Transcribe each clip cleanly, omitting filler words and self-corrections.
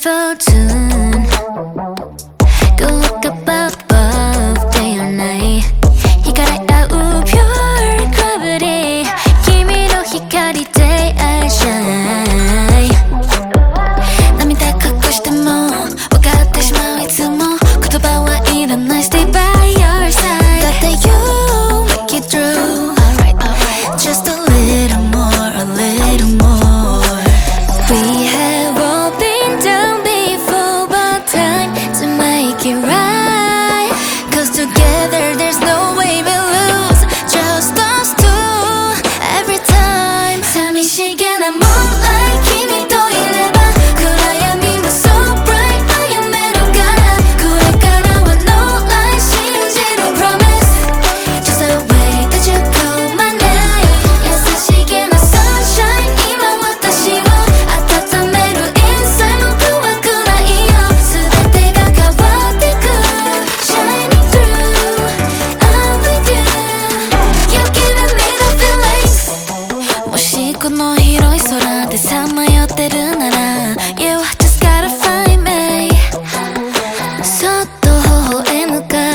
fortune. Go look above, day or night. Hikari pure gravity. Kimi no hikari de I shine. Namida kakushite mo wakatte shimau itsumo. Kotoba wa iranai, stay by your side. Datte you make it through. Just a little more, a little more. We have all been down before, but time to make it right. 'Cause together there's no way we lose, just us two every time. 寂しげな moonlight 君といれば暗闇も so bright 歩めるからこれからは no lie 信じる promise just the way that you call my name 優しげな sunshine 今私を温める inside も怖くないよ全てが変わってく shining through I'm with you You're giving me the feelings もしこの広い空でさまよってるなら You just gotta find me そっと微笑むから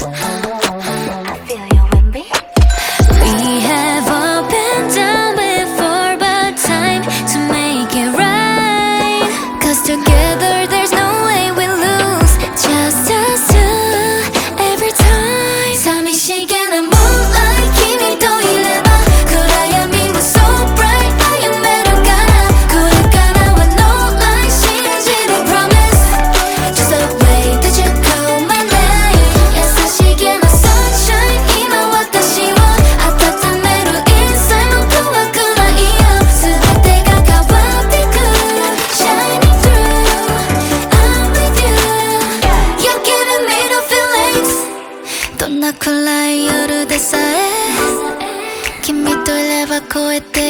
I feel you in me We have all been down before but time to make it right 'Cause together there's no way we lose just us two every time 寂しげな moonlight 君といれば暗闇も so bright 歩めるからこれからは no lie 信じる promise just the way that you call my name 優しげな sunshine 今私を温める inside も怖くないよ全てが変わってく shining through I'm with you You're giving me the feelings どんな暗い夜でさえ君といれば超えて